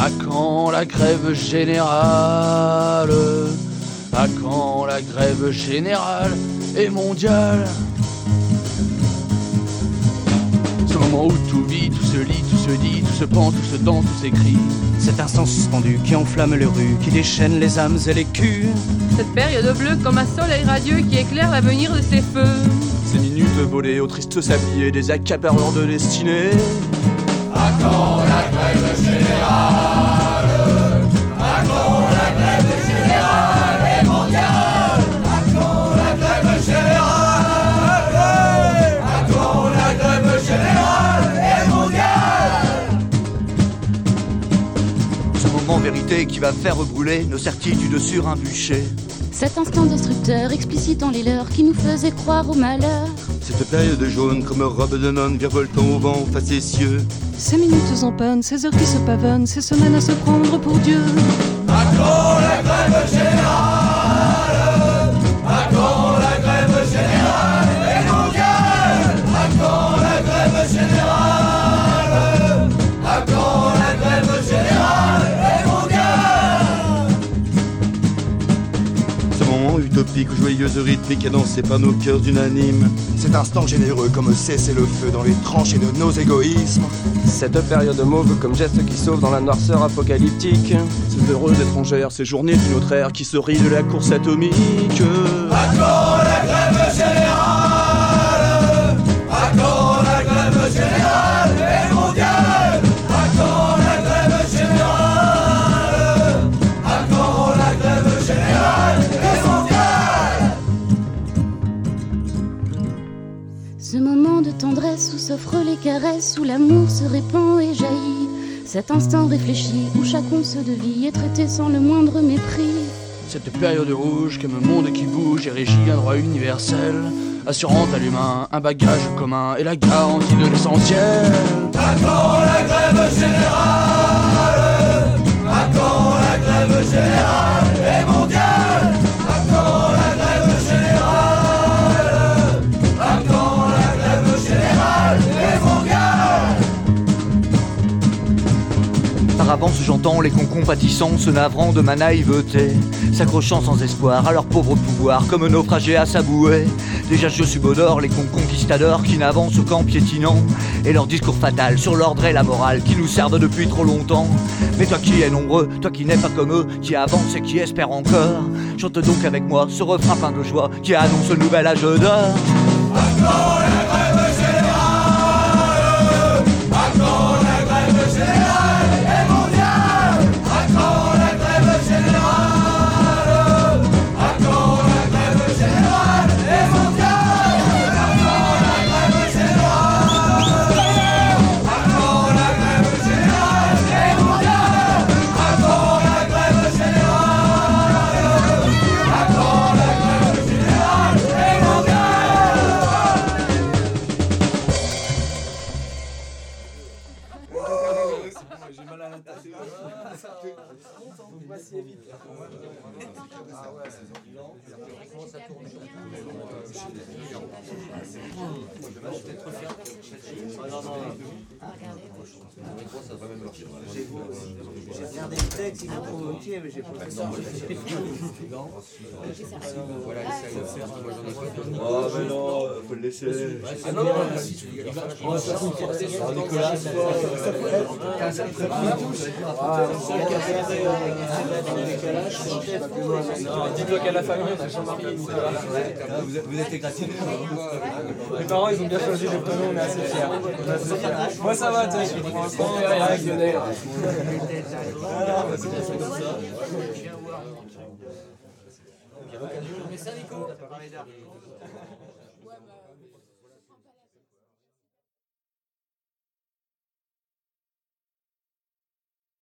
À quand la grève générale? À quand la grève générale et mondiale? Ce moment où tout vit, tout se lit, tout se dit, tout se pense, tout se danse, tout s'écrit. Cet instant suspendu qui enflamme les rues, qui déchaîne les âmes et les culs. Cette période bleue comme un soleil radieux qui éclaire l'avenir de ses feux. Ces minutes volées au triste sablier des accapareurs de destinée. À quand la grève générale? À quand la grève générale et mondiale? À quand la grève générale? À quand la grève générale et mondiale? Ce moment vérité qui va faire brûler nos certitudes sur un bûcher. Cet instant destructeur explicitant les leurs qui nous faisait croire au malheur. Cette période jaune comme robe de nonne virevoltant au vent facétieux. Ces minutes en panne, ces heures qui se pavonnent, ces semaines à se prendre pour Dieu. À quand la grève générale? À quand la grève générale et mondiale? À quand la grève générale? À quand la grève générale et mondiale? Ce moment utopique où joyeuse rythmique a dansé par nos cœurs unanimes. Cet instant généreux comme cesser le feu dans les tranchées de nos égoïsmes. Cette période mauve comme geste qui sauve dans la noirceur apocalyptique. Ces heureuses étrangères, ces journées d'une autre ère qui se rient de la course atomique. À quand la grève générale? À quand la grève générale et mondiale? À quand la grève générale? À quand la grève générale et mondiale? Ce moment de tendresse où s'offrent les caresses, où l'amour se répand et jaillit. Cet instant réfléchi où chaque once de vie est traité sans le moindre mépris. Cette période rouge comme un monde qui bouge et régit un droit universel, assurant à l'humain un bagage commun et la garantie de l'essentiel. À quand la grève générale? À quand la grève générale et mondiale? À quand la grève générale? À quand la grève générale et mondiale? Par avance j'entends les cons compatissants se navrant de ma naïveté, s'accrochant sans espoir à leur pauvre pouvoir comme naufragés à sa bouée. Déjà je subodore les cons conquistadors qui n'avancent qu'en piétinant, et leur discours fatal sur l'ordre et la morale qui nous servent depuis trop longtemps. Mais toi qui es nombreux, toi qui n'es pas comme eux, qui avance et qui espère encore, chante donc avec moi ce refrain plein de joie qui annonce le nouvel âge d'or. À quand la grève générale? À quand la grève générale et mondiale? À quand la grève générale? À quand la grève générale et mondiale? À quand la grève générale? À quand la grève générale et mondiale? À quand la grève générale? À quand la grève générale et mondiale? J'ai mal à la tête. Faut pas si vite. Ah ouais, c'est comment ça tourne. Peut-être refaire. Non. Ça va même marcher. J'ai regardé le texte, il m'a provoqué, mais j'ai pas fait ça. Voilà, Oh mais non, faut le laisser. Ah non, Nicolas, dis-toi qu'à la famille, on a Jean-Marie et Nicolas. Vous êtes éclatés. Mes parents, ils ont bien choisi les prénoms, on est assez fiers. Moi, ça va, tu sais, pour l'instant, avec Lionel. Mais ça, Nico.